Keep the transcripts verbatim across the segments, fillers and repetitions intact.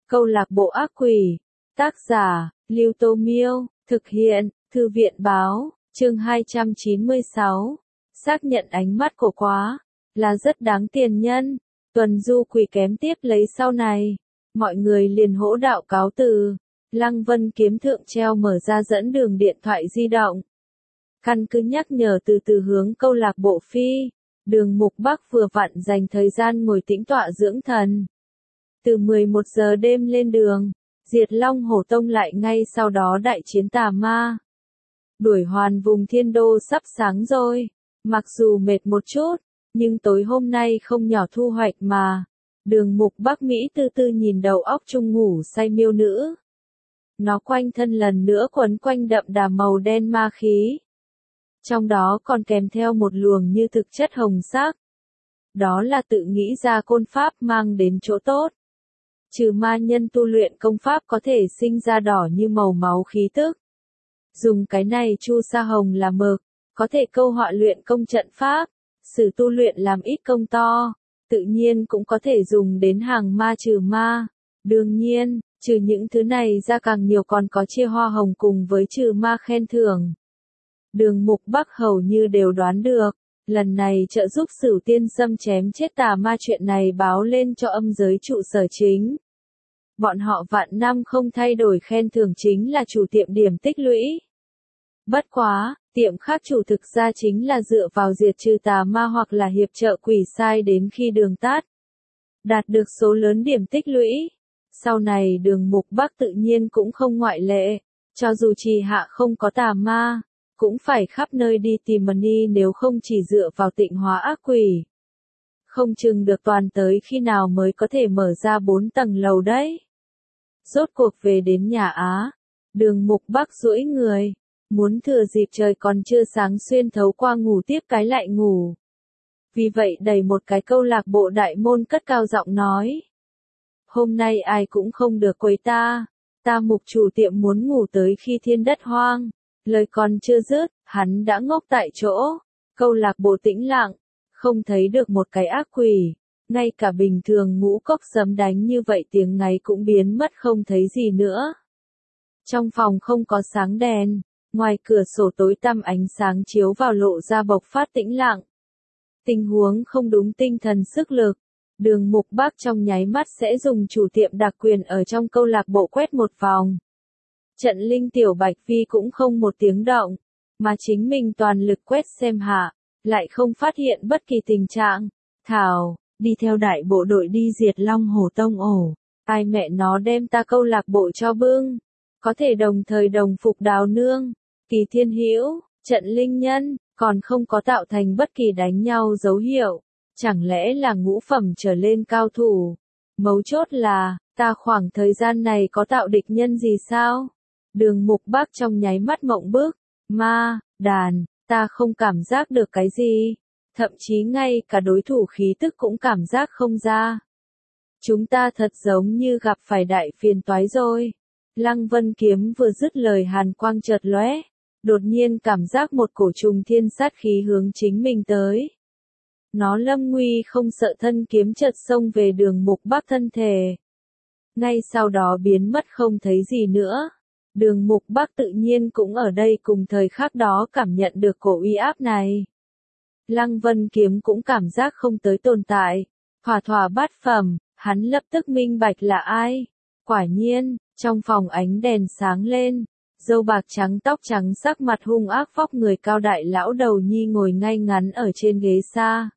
Câu lạc bộ ác quỷ. Tác giả, Lưu Tô Miêu. Thực hiện, Thư viện Báo. Chương hai trăm chín mươi sáu. Xác nhận ánh mắt của quá. Là rất đáng tiền nhân. Tuần du quỷ kém tiếp lấy sau này. Mọi người liền hỗ đạo cáo từ. Lăng Vân Kiếm thượng treo mở ra dẫn đường điện thoại di động. Căn cứ nhắc nhở từ từ hướng câu lạc bộ phi. Đường Mục Bắc vừa vặn dành thời gian ngồi tĩnh tọa dưỡng thần. Từ mười một giờ đêm lên đường, diệt Long Hổ Tông lại ngay sau đó đại chiến tà ma. Đuổi hoàn vùng thiên đô sắp sáng rồi, mặc dù mệt một chút, nhưng tối hôm nay không nhỏ thu hoạch mà. Đường Mục Bắc Mỹ tư tư nhìn đầu óc trung ngủ say miêu nữ. Nó quanh thân lần nữa quấn quanh đậm đà màu đen ma khí. Trong đó còn kèm theo một luồng như thực chất hồng sắc. Đó là tự nghĩ ra côn pháp mang đến chỗ tốt. Trừ ma nhân tu luyện công pháp có thể sinh ra đỏ như màu máu khí tức. Dùng cái này chu sa hồng là mực, có thể câu họa luyện công trận pháp, sử tu luyện làm ít công to, tự nhiên cũng có thể dùng đến hàng ma trừ ma. Đương nhiên, trừ những thứ này ra càng nhiều còn có chia hoa hồng cùng với trừ ma khen thưởng. Đường Mục Bắc hầu như đều đoán được, lần này trợ giúp Sửu Tiên Sâm chém chết tà ma chuyện này báo lên cho âm giới trụ sở chính. Bọn họ vạn năm không thay đổi khen thưởng chính là chủ tiệm điểm tích lũy. Bất quá, tiệm khác chủ thực ra chính là dựa vào diệt trừ tà ma hoặc là hiệp trợ quỷ sai đến khi đường tắt. Đạt được số lớn điểm tích lũy. Sau này Đường Mục Bắc tự nhiên cũng không ngoại lệ, cho dù trì hạ không có tà ma, cũng phải khắp nơi đi tìm money nếu không chỉ dựa vào tịnh hóa ác quỷ. Không chừng được toàn tới khi nào mới có thể mở ra bốn tầng lầu đấy. Rốt cuộc về đến nhà Á, Đường Mục Bắc duỗi người, muốn thừa dịp trời còn chưa sáng xuyên thấu qua ngủ tiếp cái lại ngủ. Vì vậy đẩy một cái câu lạc bộ đại môn cất cao giọng nói. Hôm nay ai cũng không được quấy ta, ta Mục chủ tiệm muốn ngủ tới khi thiên đất hoang. Lời còn chưa dứt, hắn đã ngốc tại chỗ. Câu lạc bộ tĩnh lặng, không thấy được một cái ác quỷ. Ngay cả bình thường ngũ cốc sấm đánh như vậy tiếng ngáy cũng biến mất không thấy gì nữa. Trong phòng không có sáng đèn, ngoài cửa sổ tối tăm ánh sáng chiếu vào lộ ra bộc phát tĩnh lặng. Tình huống không đúng tinh thần sức lực. Đường Mục Bắc trong nháy mắt sẽ dùng chủ tiệm đặc quyền ở trong câu lạc bộ quét một vòng. Trận linh tiểu Bạch Vi cũng không một tiếng động, mà chính mình toàn lực quét xem hạ, lại không phát hiện bất kỳ tình trạng. Thảo, đi theo đại bộ đội đi diệt Long Hổ Tông ổ, ai mẹ nó đem ta câu lạc bộ cho bưng, có thể đồng thời đồng phục Đào Nương, Kỳ Thiên Hữu, trận linh nhân, còn không có tạo thành bất kỳ đánh nhau dấu hiệu, chẳng lẽ là ngũ phẩm trở lên cao thủ. Mấu chốt là, ta khoảng thời gian này có tạo địch nhân gì sao? Đường Mục Bắc trong nháy mắt mộng bức, ma, đàn, ta không cảm giác được cái gì, thậm chí ngay cả đối thủ khí tức cũng cảm giác không ra. Chúng ta thật giống như gặp phải đại phiền toái rồi. Lăng Vân Kiếm vừa dứt lời hàn quang chợt lóe, đột nhiên cảm giác một cổ trùng thiên sát khí hướng chính mình tới. Nó lâm nguy không sợ thân kiếm chợt xông về Đường Mục Bắc thân thể. Ngay sau đó biến mất không thấy gì nữa. Đường Mục Bắc tự nhiên cũng ở đây cùng thời khắc đó cảm nhận được cổ uy áp này. Lăng Vân Kiếm cũng cảm giác không tới tồn tại. Thỏa thỏa bát phẩm, hắn lập tức minh bạch là ai. Quả nhiên, trong phòng ánh đèn sáng lên, râu bạc trắng tóc trắng sắc mặt hung ác vóc người cao đại lão đầu nhi ngồi ngay ngắn ở trên ghế xa.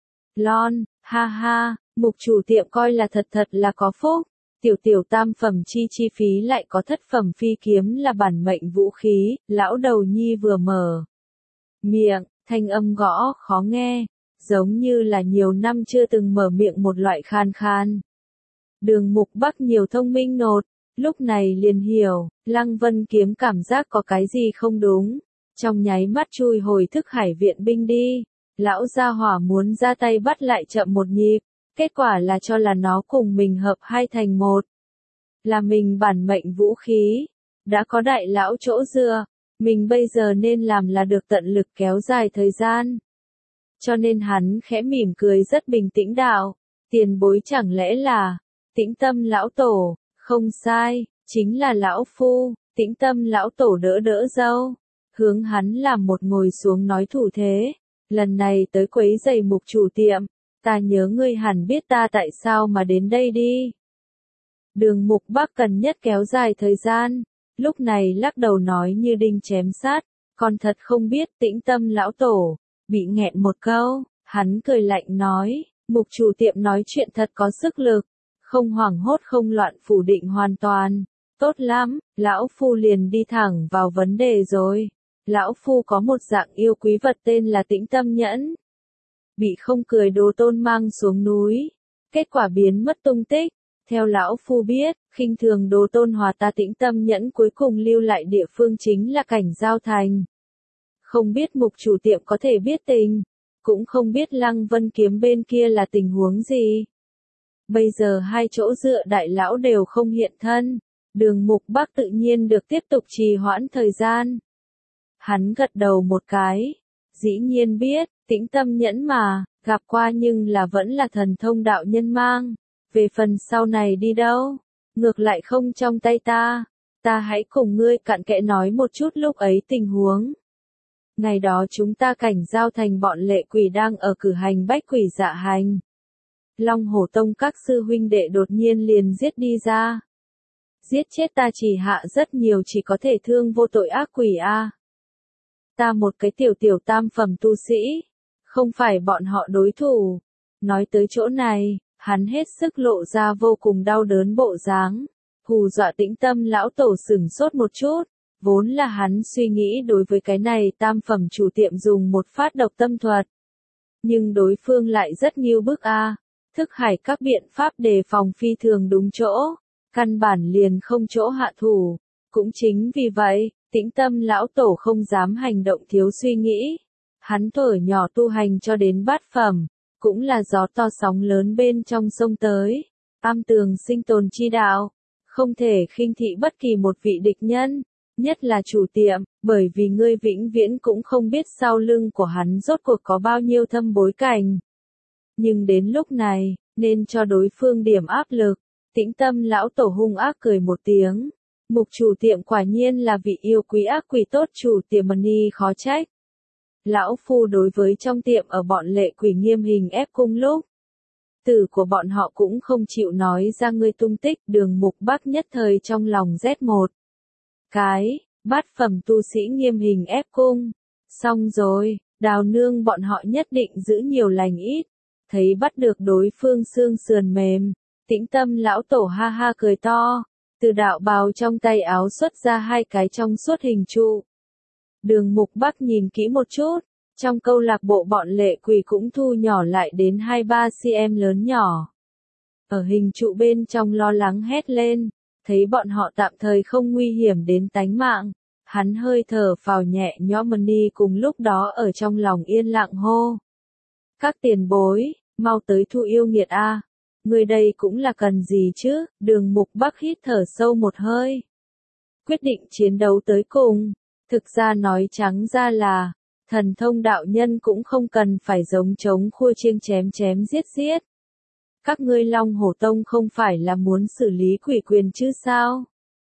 Lon, ha ha, Mục chủ tiệm coi là thật thật là có phúc. Tiểu tiểu tam phẩm chi chi phí lại có thất phẩm phi kiếm là bản mệnh vũ khí, lão đầu nhi vừa mở miệng, thanh âm gõ khó nghe, giống như là nhiều năm chưa từng mở miệng một loại khan khan. Đường Mục Bắc nhiều thông minh nột, lúc này liền hiểu, Lăng Vân Kiếm cảm giác có cái gì không đúng, trong nháy mắt chui hồi thức hải viện binh đi, lão gia hỏa muốn ra tay bắt lại chậm một nhịp. Kết quả là cho là nó cùng mình hợp hai thành một. Là mình bản mệnh vũ khí. Đã có đại lão chỗ dựa. Mình bây giờ nên làm là được tận lực kéo dài thời gian. Cho nên hắn khẽ mỉm cười rất bình tĩnh đạo. Tiền bối chẳng lẽ là. Tĩnh tâm lão tổ. Không sai, chính là lão phu, Tĩnh Tâm lão tổ đỡ đỡ dâu, hướng hắn làm một ngồi xuống nói thủ thế, lần này tới quấy giày Mục chủ tiệm, ta nhớ ngươi hẳn biết ta tại sao mà đến đây đi. Đường Mục Bắc cần nhất kéo dài thời gian, lúc này lắc đầu nói như đinh chém sát, còn thật không biết Tĩnh Tâm lão tổ, bị nghẹn một câu, hắn cười lạnh nói, Mục chủ tiệm nói chuyện thật có sức lực, không hoảng hốt không loạn phủ định hoàn toàn, tốt lắm, lão phu liền đi thẳng vào vấn đề rồi. Lão phu có một dạng yêu quý vật tên là Tĩnh Tâm nhẫn. Bị không cười Đồ Tôn mang xuống núi, kết quả biến mất tung tích. Theo lão phu biết, khinh thường Đồ Tôn hòa ta Tĩnh Tâm nhẫn cuối cùng lưu lại địa phương chính là Cảnh Giao Thành. Không biết Mục chủ tiệm có thể biết tình, cũng không biết Lăng Vân Kiếm bên kia là tình huống gì. Bây giờ hai chỗ dựa đại lão đều không hiện thân, Đường Mục Bắc tự nhiên được tiếp tục trì hoãn thời gian. Hắn gật đầu một cái, dĩ nhiên biết, Tĩnh Tâm nhẫn mà, gặp qua nhưng là vẫn là thần thông đạo nhân mang, về phần sau này đi đâu, ngược lại không trong tay ta, ta hãy cùng ngươi cặn kẽ nói một chút lúc ấy tình huống. Ngày đó chúng ta Cảnh Giao Thành bọn lệ quỷ đang ở cử hành bách quỷ dạ hành. Long Hổ Tông các sư huynh đệ đột nhiên liền giết đi ra. Giết chết ta chỉ hạ rất nhiều chỉ có thể thương vô tội ác quỷ a. Ta một cái tiểu tiểu tam phẩm tu sĩ, không phải bọn họ đối thủ. Nói tới chỗ này, hắn hết sức lộ ra vô cùng đau đớn bộ dáng, hù dọa Tĩnh Tâm lão tổ sửng sốt một chút, vốn là hắn suy nghĩ đối với cái này tam phẩm chủ tiệm dùng một phát độc tâm thuật. Nhưng đối phương lại rất nghiêu bức a, thức hải các biện pháp đề phòng phi thường đúng chỗ, căn bản liền không chỗ hạ thủ, cũng chính vì vậy, Tĩnh Tâm lão tổ không dám hành động thiếu suy nghĩ. Hắn thuở nhỏ tu hành cho đến bát phẩm, cũng là gió to sóng lớn bên trong sông tới, am tường sinh tồn chi đạo, không thể khinh thị bất kỳ một vị địch nhân, nhất là chủ tiệm, bởi vì ngươi vĩnh viễn cũng không biết sau lưng của hắn rốt cuộc có bao nhiêu thâm bối cảnh. Nhưng đến lúc này, nên cho đối phương điểm áp lực, Tĩnh Tâm lão tổ hung ác cười một tiếng. Mục chủ tiệm quả nhiên là vị yêu quý ác quỷ tốt chủ tiệm Mani khó trách. Lão phu đối với trong tiệm ở bọn lệ quỷ nghiêm hình ép cung lúc. Tử của bọn họ cũng không chịu nói ra ngươi tung tích. Đường Mục Bắc nhất thời trong lòng rét một cái, bát phẩm tu sĩ nghiêm hình ép cung. Xong rồi, Đào Nương bọn họ nhất định giữ nhiều lành ít. Thấy bắt được đối phương xương sườn mềm, Tĩnh Tâm lão tổ ha ha cười to. Từ đạo bào trong tay áo xuất ra hai cái trong suốt hình trụ. Đường Mục Bắc nhìn kỹ một chút, trong câu lạc bộ bọn lệ quỷ cũng thu nhỏ lại đến hai ba xăng-ti-mét lớn nhỏ. Ở hình trụ bên trong lo lắng hét lên, thấy bọn họ tạm thời không nguy hiểm đến tánh mạng. Hắn hơi thở phào nhẹ nhõm Mani cùng lúc đó ở trong lòng yên lặng hô. Các tiền bối, mau tới thu yêu nghiệt a. Người đây cũng là cần gì chứ, Đường Mục Bắc hít thở sâu một hơi. Quyết định chiến đấu tới cùng, thực ra nói trắng ra là, thần thông đạo nhân cũng không cần phải giống trống khua chiêng chém chém giết giết. Các ngươi Long Hổ Tông không phải là muốn xử lý quỷ quyền chứ sao?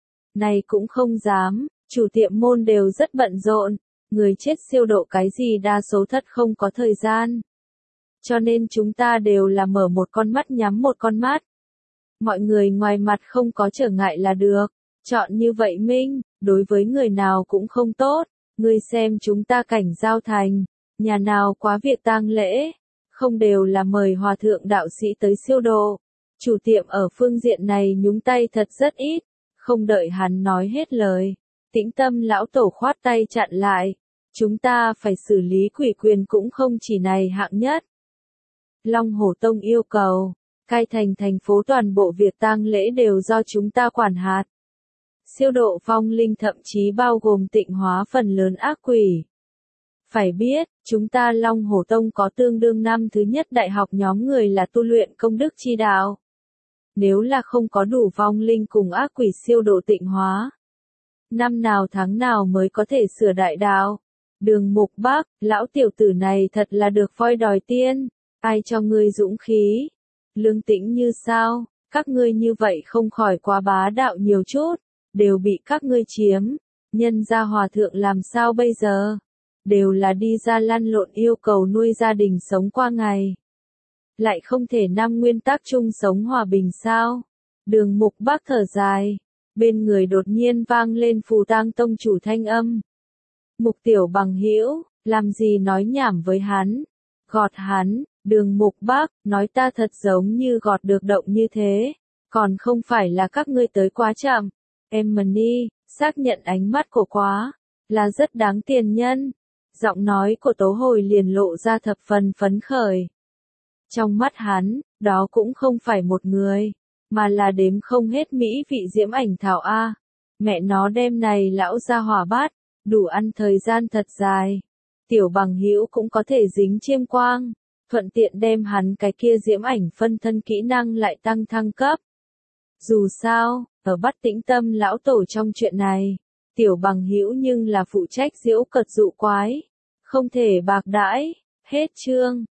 Này cũng không dám, chủ tiệm môn đều rất bận rộn, người chết siêu độ cái gì đa số thất không có thời gian. Cho nên chúng ta đều là mở một con mắt nhắm một con mắt. Mọi người ngoài mặt không có trở ngại là được. Chọn như vậy minh, đối với người nào cũng không tốt. Ngươi xem chúng ta Cảnh Giao Thành, nhà nào quá việc tang lễ, không đều là mời hòa thượng đạo sĩ tới siêu độ. Chủ tiệm ở phương diện này nhúng tay thật rất ít, không đợi hắn nói hết lời. Tĩnh Tâm lão tổ khoát tay chặn lại. Chúng ta phải xử lý quỷ quyền cũng không chỉ này hạng nhất. Long Hổ Tông yêu cầu, cai thành thành phố toàn bộ việc tang lễ đều do chúng ta quản hạt. Siêu độ phong linh thậm chí bao gồm tịnh hóa phần lớn ác quỷ. Phải biết, chúng ta Long Hổ Tông có tương đương năm thứ nhất đại học nhóm người là tu luyện công đức chi đạo. Nếu là không có đủ phong linh cùng ác quỷ siêu độ tịnh hóa, năm nào tháng nào mới có thể sửa đại đạo. Đường Mục Bắc, lão tiểu tử này thật là được voi đòi tiên. Ai cho ngươi dũng khí? Lương Tĩnh Như sao? Các ngươi như vậy không khỏi quá bá đạo nhiều chút, đều bị các ngươi chiếm, nhân gia hòa thượng làm sao bây giờ? Đều là đi ra lăn lộn yêu cầu nuôi gia đình sống qua ngày. Lại không thể năm nguyên tắc chung sống hòa bình sao? Đường Mục Bác thở dài, bên người đột nhiên vang lên Phù Tang tông chủ thanh âm. Mục Tiểu Bằng hữu, làm gì nói nhảm với hắn? Gọt hắn, Đường Mục Bác, nói ta thật giống như gọt được động như thế, còn không phải là các ngươi tới quá chậm. Emily, xác nhận ánh mắt của quá, là rất đáng tiền nhân. Giọng nói của Tố Hồi liền lộ ra thập phần phấn khởi. Trong mắt hắn, đó cũng không phải một người, mà là đếm không hết mỹ vị diễm ảnh thảo A. Mẹ nó đem này lão ra hỏa bát, đủ ăn thời gian thật dài. Tiểu Bằng hữu cũng có thể dính chiêm quang, thuận tiện đem hắn cái kia diễm ảnh phân thân kỹ năng lại tăng thăng cấp. Dù sao, ở Bắt Tĩnh Tâm lão tổ trong chuyện này, Tiểu Bằng hữu nhưng là phụ trách giễu cợt dụ quái, không thể bạc đãi. Hết chương.